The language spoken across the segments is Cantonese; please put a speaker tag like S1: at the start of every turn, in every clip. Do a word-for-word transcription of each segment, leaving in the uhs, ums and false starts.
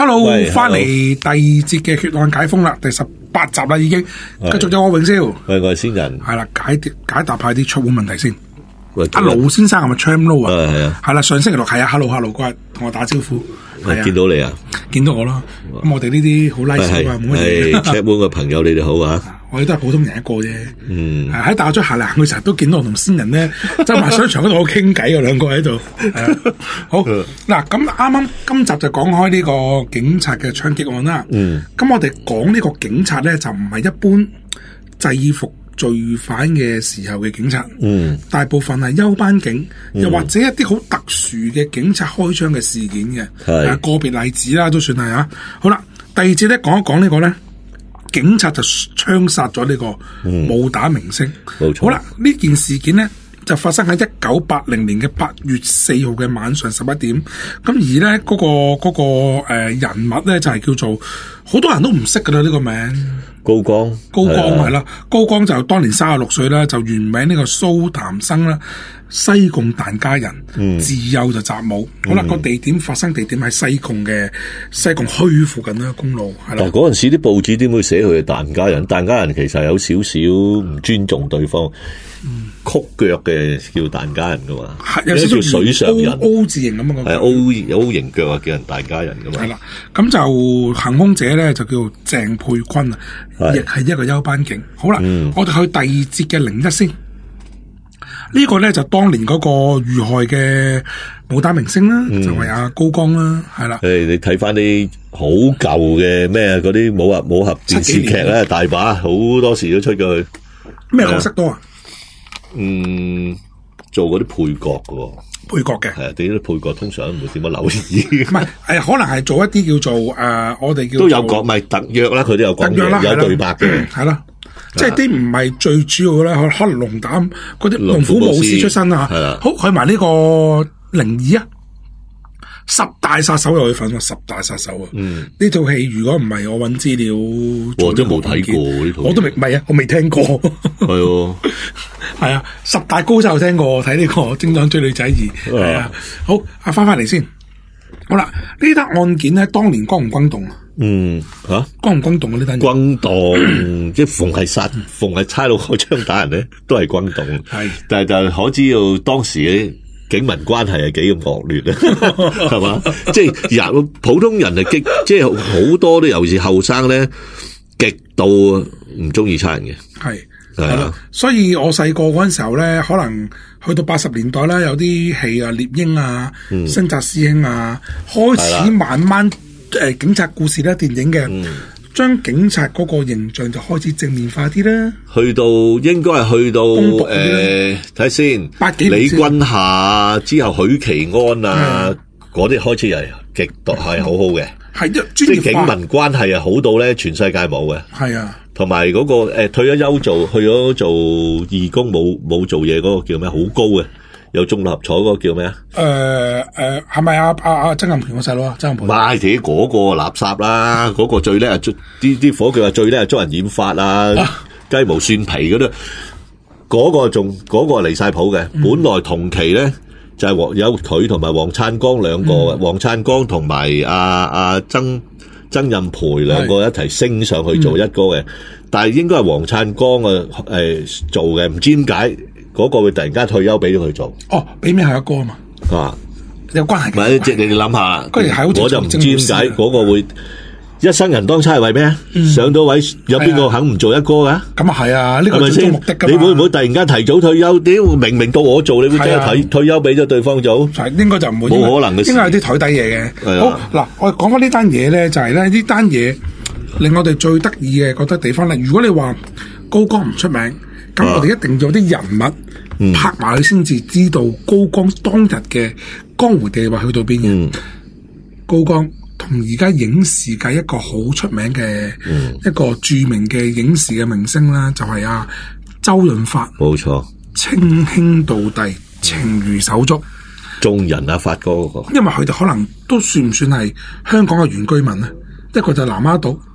S1: Hello， 翻嚟第二節嘅血案解封啦，第十八集啦已經，繼續有我永燒，
S2: 喂，我係先人，
S1: 係啦，解解答下啲出門問題先。阿盧先生係咪 Cham Low 啊？係啊，係啦，上星期六係啊 ，Hello Hello， 嗰日同我打招呼，係啊，
S2: 見到你啊，
S1: 見到我咯。咁我哋呢啲好 nice 啊，冇乜嘢。
S2: Cham Low 嘅朋友，你哋好啊。
S1: 我哋都係普通人一個啫。
S2: 嗯，
S1: 喺大學行嚟行去，成日都見到我同先人咧，走埋商場嗰度好傾偈啊，兩個喺度。好嗱，咁啱啱今集就講開呢個警察嘅槍擊案啦。嗯，咁我哋講呢個警察咧，就唔係一般制服罪犯嘅時候嘅警察。嗯，大部分係休班警，又或者一啲好特殊嘅警察開槍嘅事件嘅，係個別例子啦，都算係啊。好啦，第二節咧講一講呢個咧。警察就槍殺咗呢個武打明星。嗯、好啦，呢件事件呢就發生喺一九八零年嘅八月四號嘅晚上十一點。咁而呢嗰、那個嗰、那個誒、呃、人物呢就係、是、叫做好多人都唔識噶啦呢個名。高光，高光係啦，高光就當年三十六歲啦，就原名呢個蘇談生啦，西貢疍家人，嗯、自幼就習武。嗯、好啦，個地點發生地點喺西貢嘅西貢墟附近啦，公路係啦。但係嗰陣時啲報紙點會寫佢係疍家人？疍家人其實有少少唔尊重對方。嗯、曲腳嘅叫疍家人噶嘛，有少少水上人 O, O 字形咁樣，係 O O 型腳啊，叫人疍家人噶嘛。係啦，咁就行兇者咧就叫鄭佩坤啊，亦係一個休班警。好啦，嗯、我哋去第二節嘅零一先。呢、這個咧就當年嗰個遇害嘅武打明星啦，嗯、就係阿高光啦，係啦。誒，你睇翻啲好舊嘅咩嗰啲武俠武俠電視劇咧，大把好多時都出過去。咩角色多啊？嗯，做嗰啲配角嘅，配角嘅係啊，啲配角通常唔會點樣留意。唔係，誒，可能係做一啲叫做誒、呃，我哋叫都有講，咪特約啦，佢都有講嘅，有對白嘅，係啦，即係啲唔係最主要嘅咧，可能龍膽嗰啲龍虎武師出身啊，係啦，好去埋呢個靈異啊。十大殺手又去份喎，十大殺手啊！嗯，呢套戲如果唔係我揾資料，我都冇睇過呢套，我都未唔係啊，我未聽過。係哦，係啊，十大高手聽過，睇呢個《精裝追女仔二》係啊。好，啊翻翻嚟先。好啦，呢單案件咧，當年轟唔轟動啊？嗯，吓轟唔轟動啊？呢單轟動，即係逢係殺，逢係差佬開槍打人咧，都係轟動。係，但係但係可知道當時嘅警民關係係幾咁惡劣咧，係嘛？即係人普通人係激，即係好多都尤其是後生咧，極度唔中意差人嘅。係係啦，所以我細個嗰陣時候咧，可能去到八十年代啦，有啲戲啊，獵鷹啊，嗯、新紮師兄啊，開始慢慢誒、呃、警察故事咧，電影嘅。嗯將警察嗰個形象就開始正面化啲啦，去到應該係去到誒睇先，八幾年李君夏之後許其安啊嗰啲開始係極度係好好嘅，係即係警民關係啊好到咧全世界冇嘅，係啊，同埋嗰個誒退咗休做去咗做義工冇冇做嘢嗰個叫咩好高嘅。有中六合彩嗰個叫咩啊？誒誒，係咪阿阿阿曾蔭權個細佬啊？曾蔭權買自己嗰個垃圾啦，嗰個最叻啊！啲啲伙計話最叻係捉人染髮啊，雞毛蒜皮嗰啲，嗰個仲嗰個離晒譜嘅。本來同期咧就係黃有佢同埋黃燦光兩個，黃燦光同埋阿阿曾曾蔭培兩個一齊升上去做一哥嘅，但係應該係黃燦光啊誒做嘅，唔知點解。嗰個會突然間退休俾咗佢做，哦，俾咩係一哥啊嘛，啊，有關係。唔係，即係你哋諗下，我就唔知點解嗰個會一生人當差係為咩啊？嗯、上到位有邊個肯唔做一哥噶？咁啊係啊，呢、這個係最終目的噶嘛。你會唔會突然間提早退休？屌，明明到我做，你會即係退退休俾咗對方做？應該就唔會，冇可能嘅事。應該有啲台底嘢嘅。好嗱，我講翻呢單嘢咧，就係咧呢單嘢令我哋最得意嘅覺得地方咧。如果你話高光唔出名。咁我哋一定要有啲人物、嗯、拍埋佢先至知道高光當日嘅江湖地位去到邊嘅。嗯、高光同而家影視界一個好出名嘅、嗯、一個著名嘅影視嘅明星啦，就係、是、啊周潤發。冇錯，稱兄道弟，情如手足。眾人啊，發哥嗰個。因為佢哋可能都算唔算係香港嘅原居民咧？一個就係南丫島。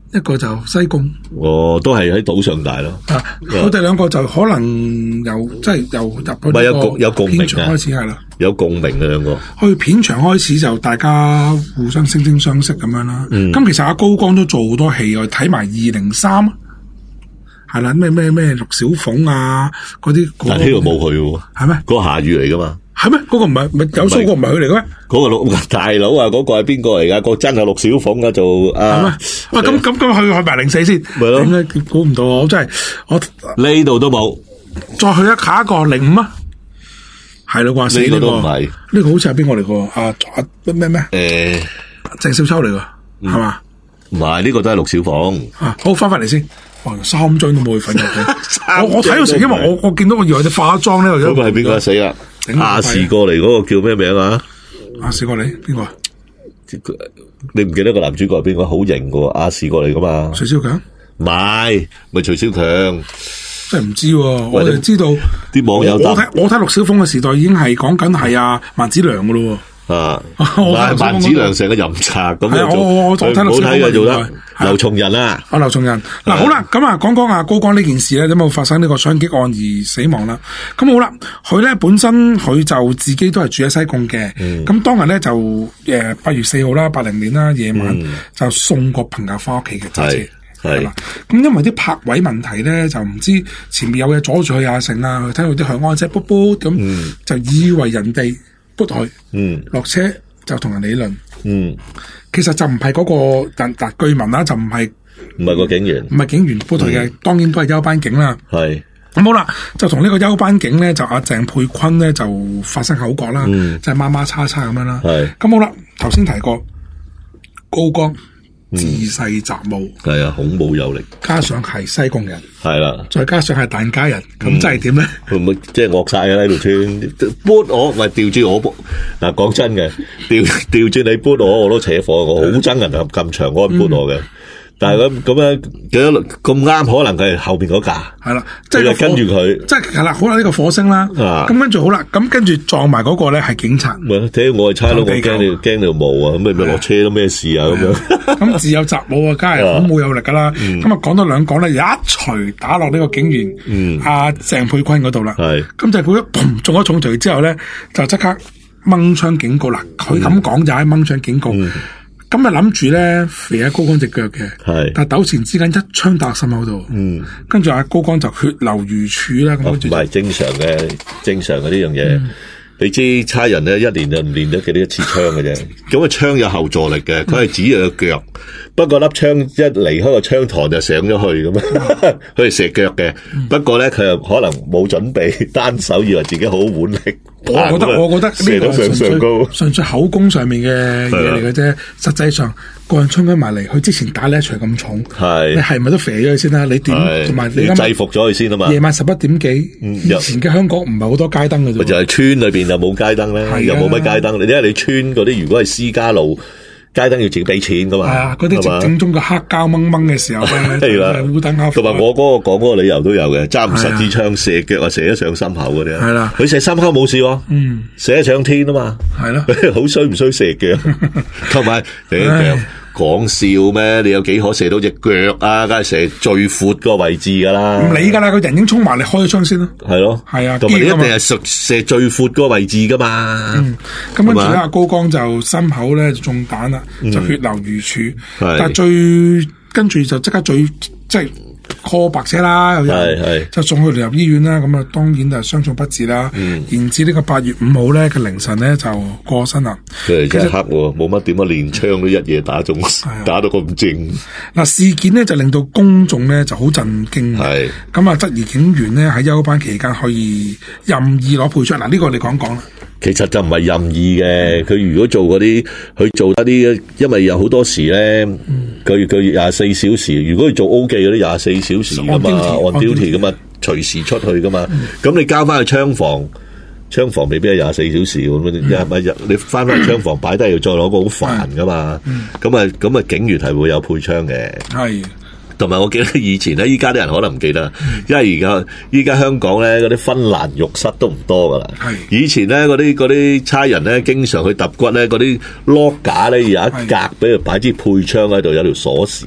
S1: 一個就西貢。
S2: 哦，都係喺島上大咯。
S1: 啊，佢哋兩個就可能由即係由入去
S2: 唔係有共有共鳴
S1: 片場開始係啦，
S2: 有共鳴嘅兩個。
S1: 去片場開始就大家互相惺惺相惜咁樣啦。咁、
S2: 嗯、
S1: 其實阿高光都做好多戲，我睇埋二零三。係啦，咩咩咩陸小鳳啊，嗰啲。
S2: 但呢度冇佢喎。
S1: 係咩？
S2: 嗰個夏雨嚟噶嘛？
S1: 係咩？嗰、嗰個唔係唔係有數個唔係佢嚟嘅咩？
S2: 嗰、嗰個大佬啊，嗰、嗰個係邊個嚟噶？嗰個真係陸小鳳啊，做啊。
S1: 喂，咁咁咁去去埋零四先。
S2: 咪咯。
S1: 點解估唔到啊？我真係我
S2: 呢度都冇。
S1: 再去一下一個零五啊。係咯，話死呢個都唔係。呢個好似係邊個嚟個？啊啊咩咩？誒，鄭少秋嚟噶，係嘛？
S2: 唔係，呢個都係陸小鳳。
S1: 啊，好翻翻嚟先。三張都冇去瞓入我我睇到成，因為我我見到我以為隻化妝咧。
S2: 嗰個係邊個死啦？亞視過嚟嗰個叫咩名啊？
S1: 亞視過嚟邊個？
S2: 你唔記得個男主角係邊個？好型噶，亞視過嚟噶嘛？
S1: 徐小強？
S2: 唔係，咪徐小強？
S1: 真係唔知，我哋知道
S2: 啲網友
S1: 我睇我睇陸小鳳嘅時代已經係講緊係阿萬梓良噶咯。
S2: 啊，萬梓良成個淫賊咁樣做，
S1: 我我睇陸小鳳
S2: 嘅做得。劉松仁啊，
S1: 啊劉松仁嗱好啦，咁啊講講阿高光呢件事咧，有冇發生呢個槍擊案而死亡啦？咁好啦，佢咧本身佢就自己都係住喺西貢嘅，咁、嗯、當日咧就誒八月四號啦，八零年啦夜晚、嗯、就送個朋友翻屋企嘅揸車係啦，咁因為啲泊位問題咧，就唔知前面有嘢阻住佢啊成啊，佢聽到啲響安聲卜卜咁，嗯、就以為人哋卜佢，落、嗯、車就同人理論。嗯，其實就唔係嗰個但但據聞啦，就唔係
S2: 唔係個警員，
S1: 唔係警員報台嘅，當然都係休班警啦。係咁好啦，就同呢個休班警咧，就阿鄭佩坤咧就發生口角啦，嗯、就係孖孖叉叉咁樣啦。係咁好啦，頭先提過高光自細習武，係啊，孔武有力，加上係西貢人，係啦，再加上係疍家人，咁真係點咧？會唔會即係惡晒啊？喺條村撥我，唔係調轉我撥嗱，講真嘅，調調轉你撥我，我都扯火，我好憎人咁咁長嗰個撥我嘅。但係咁咁樣幾多咁啱，可能佢係後邊嗰架係啦，即係跟住佢，即係係啦，好啦呢個火星啦，咁跟住好啦，咁跟住撞埋嗰個咧係警察，咪睇我係差佬，我驚你驚你毛啊，咁咪咪落車都咩事啊咁樣，咁自有習武啊，梗係好冇有力噶啦，咁啊講多兩講咧，有一錘打落呢個警員阿鄭佩坤嗰度啦，係，咁就佢一砰中咗重錘之後咧，就即刻掹槍警告啦，佢咁講就係掹槍警告。咁咪諗住咧肥阿高光隻腳嘅，但係糾纏之間一槍打心口度，嗯，跟住阿高光就血流如注啦。咁唔係正常嘅，正常嘅呢樣嘢。嗯、你知差人咧一年就唔練得幾多一次槍嘅啫。咁個槍有後座力嘅，佢係指住個腳。不過粒槍一離開個槍膛就上咗去咁啊，佢係射腳嘅。嗯、不過咧佢又可能冇準備，單手以為自己好腕力。我覺得我覺得呢個係純粹純粹口供上面嘅嘢嚟嘅啫，實際上個人衝緊埋嚟，佢之前打呢一錘咁重，係你係咪都肥咗佢先啦？你點同埋你制服咗佢先啊嘛？夜晚十一點幾，以前嘅香港唔係好多街燈嘅啫，就係村裏邊就冇街燈咧，又冇乜街燈。你因為你村嗰啲如果係私家路。街燈要自己俾錢噶嘛？係啊，嗰啲正宗嘅黑膠掹掹嘅時候咧，係啦，烏燈黑。同埋我嗰個講嗰個理由都有嘅，揸唔實支槍射腳啊，射得上心口嗰啲。係啦，佢射心口冇事喎，嗯，射得上天啊嘛。係咯，好衰唔衰射腳？同埋你腳講笑咩？你有幾可射到隻腳啊？梗係射最闊個位置噶啦。唔理噶啦，個人已經衝埋嚟開咗槍先咯。係咯，係啊，同埋你一定係射射最闊個位置噶嘛。嗯，咁跟住咧，阿高光就心口咧就中彈啦。就血流如注，嗯、但係最跟住就即刻最即係 call 白車啦，係係就送去聯合醫院啦。咁啊，當然就傷重不治啦。嗯，然至呢個八月五號咧嘅凌晨咧就過身啦。佢真係黑喎，冇乜點樣練槍都一夜打中，打到咁正。嗱，事件咧就令到公眾咧就好震驚。係咁啊，質疑警員咧喺休班期間可以任意攞配槍。嗱，呢個你講講啦。
S2: 其實就唔係任意嘅，佢如果做嗰啲，佢做一啲，因為有好多時咧，佢佢廿四小時，如果佢做 O 記嗰啲廿四小時噶嘛 ，on duty 噶嘛，隨時出去噶嘛，咁、嗯、你交翻去槍房，槍房未必係廿四小時咁樣，日日你翻翻去槍房擺低要再攞個好煩噶嘛，咁啊咁啊警員係會有配槍嘅。係。同埋我記得以前咧，依家啲人可能唔記得，因為而家依家香港咧嗰啲芬蘭浴室都唔多噶啦。係以前咧嗰啲嗰啲差人咧，經常去揼骨咧，嗰啲 lock 架咧有一格俾佢擺支配槍喺度，有條鎖匙嘅。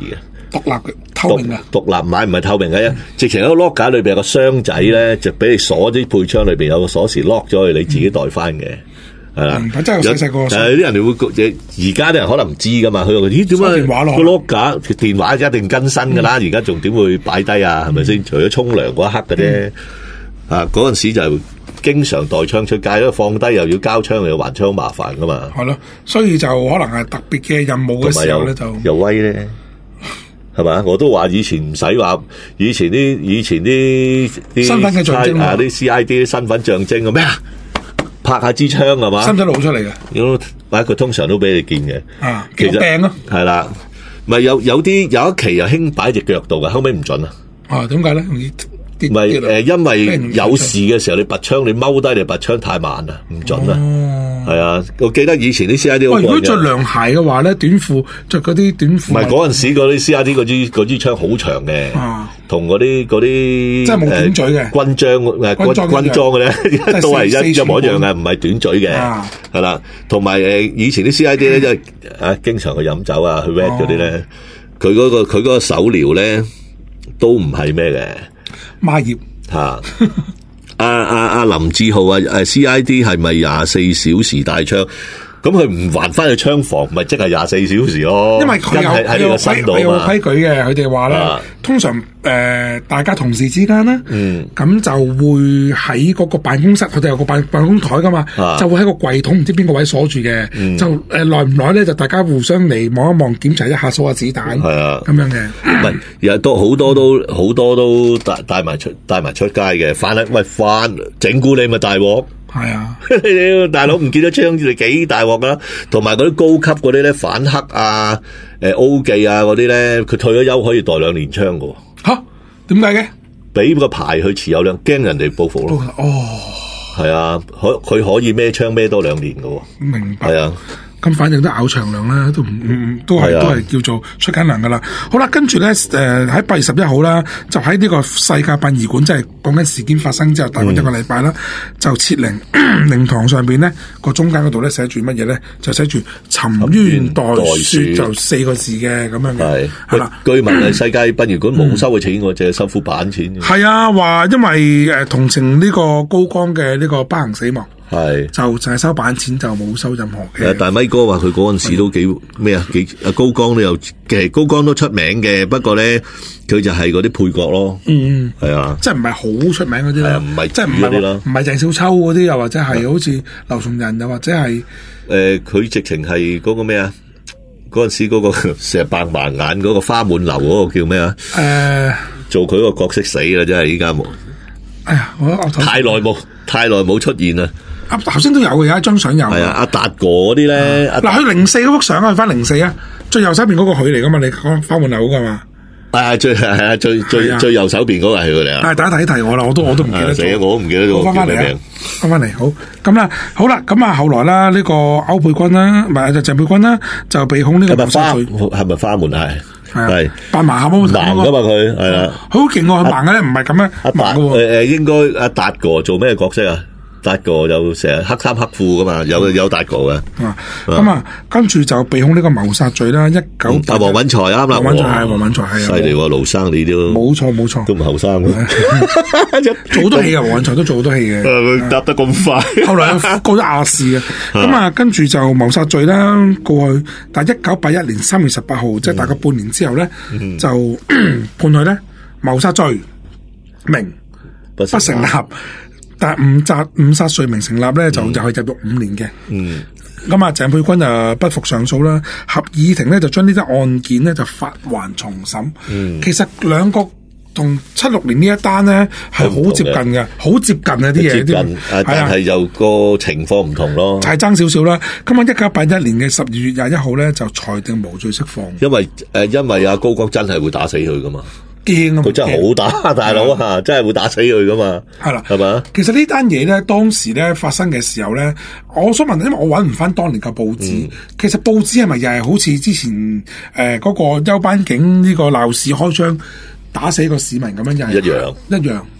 S1: 獨立嘅透明嘅，
S2: 獨立買唔係透明嘅，直情喺個 lock 架裏邊有個箱仔咧，就俾你鎖啲配槍裏邊有個鎖匙 lock 咗佢，你自己帶翻嘅。係啦，
S1: 真係細細個。
S2: 誒，啲人哋會而家啲人可能唔知噶嘛，佢話咦點解個 lock 架電話一定更新噶啦？而家仲點會擺低啊？係咪先？除咗沖涼嗰一刻嘅啫。啊，嗰陣時就經常帶槍出街，因為放低又要交槍又要還槍，麻煩噶嘛。
S1: 係咯，所以就可能係特別嘅任務嘅時候咧，就
S2: 又威咧。係嘛？我都話以前唔使話，以前啲以前啲啲
S1: 身份嘅象徵
S2: 啊，啲 C I D 啲身份象徵嘅咩啊？拍下支槍係嘛？
S1: 使唔使露出嚟嘅？
S2: 如果佢通常都俾你見嘅。
S1: 啊，
S2: 其實
S1: 病咯，
S2: 係啦，咪有有啲有一期又興擺隻腳度嘅，後尾唔準啊。
S1: 啊，點解咧？
S2: 唔係誒，因為有事嘅時候你拔槍，你踎低你拔槍太慢啦，唔準啦。係啊，我記得以前啲 C I D 好貴嘅。如
S1: 果着涼鞋嘅話咧，短褲着嗰啲短褲。
S2: 唔係嗰陣時嗰啲 C I D 嗰支嗰支槍好長嘅，同嗰啲嗰啲
S1: 即係冇短嘴嘅
S2: 軍裝誒軍軍裝嘅咧，都係一一模一樣嘅，唔係短嘴嘅，係啦。同埋誒以前啲 C I D 咧，即係啊經常去飲酒啊，去 red 嗰啲咧，佢嗰個佢嗰個手療咧都唔係咩嘅。
S1: 孖葉
S2: 吓，阿阿阿林志浩啊，誒 C I D 係咪廿四小時帶槍？咁佢唔還翻去槍房，咪即係廿四小時咯。
S1: 因為佢有
S2: 喺呢個身度
S1: 有規矩嘅，佢哋話咧，通常誒、呃、大家同事之間咧，咁、嗯、就會喺嗰個辦公室，佢哋有個辦辦公台噶嘛，啊、就會喺個櫃桶唔知邊個位鎖住嘅，嗯、就誒耐唔耐咧，就大家互相嚟望一望，檢查一下數下子彈，係啊，咁樣嘅。
S2: 唔係，又都好多都好多都帶帶埋出帶埋出街嘅，翻咧喂翻整蠱你咪大鑊。
S1: 係啊，
S2: 大佬唔見咗槍，你幾大鑊噶？同埋嗰啲高級嗰啲咧，反黑啊、誒 O 記啊嗰啲咧，佢退咗休可以帶兩年槍噶。
S1: 吓？點解嘅？
S2: 俾個牌去持有兩，驚人哋報復咯。
S1: 哦，
S2: 係啊，可佢可以孭槍孭多兩年噶。
S1: 明白。
S2: 係啊。
S1: 咁反正都咬長糧啦，都唔唔都係、啊、都係叫做出緊糧噶啦。好啦，跟住咧誒喺八月十一號啦，就喺呢個世界殯儀館，即係講緊事件發生之後大概一個禮拜啦，嗯、就設靈靈堂上邊咧個中間嗰度咧寫住乜嘢咧？就寫住沉冤待雪，就四個字嘅咁樣嘅。係啦，
S2: 據聞係世界殯儀館冇收嘅錢，淨係、嗯、收副板錢。
S1: 係啊，話因為誒同情呢個高光嘅呢個不幸死亡。係就就係收板錢，就冇收任何嘅。
S2: 但係咪哥話佢嗰陣時都幾咩啊？幾阿高光都有，其實高光都出名嘅。不過咧，佢就係嗰啲配角咯。嗯，係啊，即係唔係好出名嗰啲啦。唔係即係唔係咯，唔係鄭少秋嗰啲，又或者係好似劉松仁，又或者係誒，佢直情係嗰個咩啊？嗰陣時嗰個成日白盲眼嗰個花滿樓嗰個叫咩啊？誒，做佢個角色死啦，真係依家冇。哎呀，我我太耐冇太耐冇出現啦。啊，頭先都有嘅，有一張相有。係啊，阿達哥嗰啲咧，嗱，佢零四嗰幅相啊，去翻零四啊，最右手邊嗰個佢嚟噶嘛，你講花滿樓噶嘛？係最係啊，最最最右手邊嗰個係佢嚟啊。係大家提提我啦，我都我都唔記得咗，我都唔記得咗。翻翻嚟啊，翻翻嚟，好咁啦，好啦，咁啊，後來啦，呢個歐佩君啦，唔係就鄭佩君啦，就被控呢個謀殺罪。係咪花滿係？係扮盲俠盲噶嘛佢係啦，好勁喎！盲嘅咧唔係咁樣阿達誒誒，應該阿達哥做咩角色啊？達哥就成日黑衫黑褲噶嘛，有有達哥嘅。咁啊，跟住就被控呢個謀殺罪啦。一九阿黃允財啱啦，黃允財係黃允財係啊，犀利喎，盧生你都冇錯冇錯，都唔後生做好多戲嘅，黃允財都做好多戲嘅。佢答得咁快，後來告咗亞視嘅。咁啊，跟住就謀殺罪啦，過去。但係一九八一年三月十八號，即係大概半年之後咧，就判佢咧謀殺罪名不成立。但係誤殺誤殺罪名成立咧，就就係入獄五年嘅。嗯，咁啊，鄭佩君就不服上訴啦，合議庭咧就將呢單案件咧就發還重審。嗯，其實兩個同七六年呢一單咧係好接近嘅，好接近啊啲嘢。接近，誒，但係就個情況唔同咯，就係爭少少啦。咁啊，一九八一年嘅十二月廿一號咧就裁定無罪釋放。因為誒，因為阿高光真係會打死佢噶嘛。驚啊！佢真係好打，大佬啊，真係會打死佢噶嘛？係啦，係嘛？其實呢單嘢咧，當時咧發生嘅時候咧，我想問，因為我搵唔翻當年嘅報紙，嗯、其實報紙係咪又係好似之前誒嗰、呃那個休班警呢個鬧市開槍打死個市民咁樣，又係一樣一樣。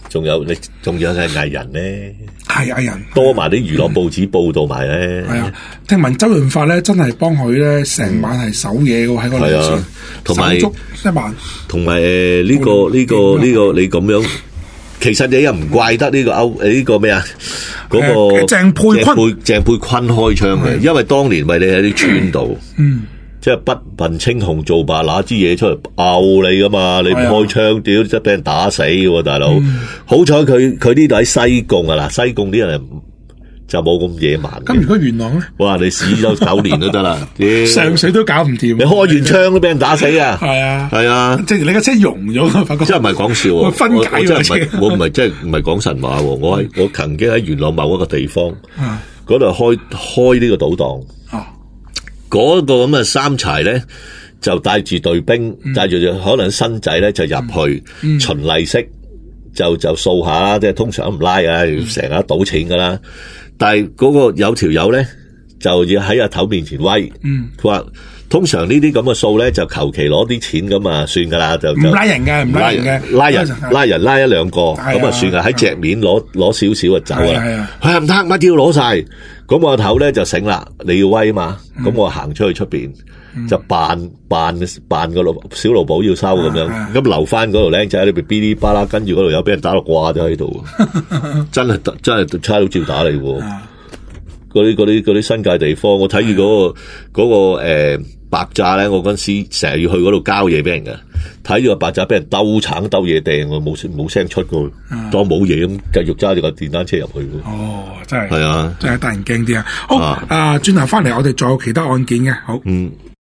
S2: 仲有你，仲有係藝人咧，
S1: 係藝人
S2: 多埋啲娛樂報紙報道埋咧。
S1: 係啊，聽聞周潤發咧真係幫佢咧成晚係守夜嘅喎，喺個樓前，
S2: 同埋
S1: 守足一晚。同
S2: 埋誒呢個呢個呢個你咁樣，其實你又唔怪得呢個歐呢個咩啊？嗰個
S1: 鄭佩坤
S2: 鄭佩坤開槍嘅，因為當年為你喺啲村度。
S1: 嗯。
S2: 即係不問青紅皂白，拿支嘢出嚟毆你噶嘛？你唔開槍，屌即係俾人打死嘅，大佬。嗯、好彩佢佢呢度喺西貢啊，嗱西貢啲人就冇咁野蠻。
S1: 咁如果元朗咧？
S2: 哇！你死咗九年都得啦，
S1: 上水都搞唔掂。
S2: 你開完槍都俾人打死啊！
S1: 係啊，
S2: 係啊，
S1: 即係你架車溶咗，發覺
S2: 真係唔係講笑喎！
S1: 分解
S2: 咗車，我唔係即係唔係講神話喎，我係我曾經喺元朗某一個地方嗰度、啊、開開呢個賭檔。嗰個咁嘅三柴咧，就帶住隊兵，帶住可能新仔咧就入去、嗯、循例式，就就掃下啦，即係通常唔拉啊，成日賭錢噶啦。但係嗰個有條友咧，就要喺阿頭面前威，佢話、嗯、通常呢啲咁嘅數咧，就求其攞啲錢咁啊，算噶啦，就唔
S1: 拉人嘅，唔拉人嘅，
S2: 拉人拉人拉一兩個咁啊，算噶，喺隻面攞攞少少就走啦。佢唔得，乜都要攞晒。咁我頭咧就醒啦，你要威嘛？咁、嗯、我行出去出邊、嗯、就扮扮扮個小老保要收咁樣，咁、啊、留翻嗰度僆仔喺裏邊嗶哩吧啦，跟住嗰度有俾人打到掛咗喺度，真係真係差佬照打你喎！嗰啲嗰啲嗰啲新界地方，我睇住嗰個嗰、嗰個誒、呃、白炸咧，我嗰陣時成日要去嗰度交嘢俾人嘅，睇住個白炸俾人兜橙兜嘢掟，我冇冇聲出過，啊、當冇嘢咁繼續揸住個電單車入去。
S1: 哦，真係
S2: 係啊，
S1: 真係得人驚啲啊！好啊，轉頭翻嚟我哋仲有其他案件嘅，好。嗯。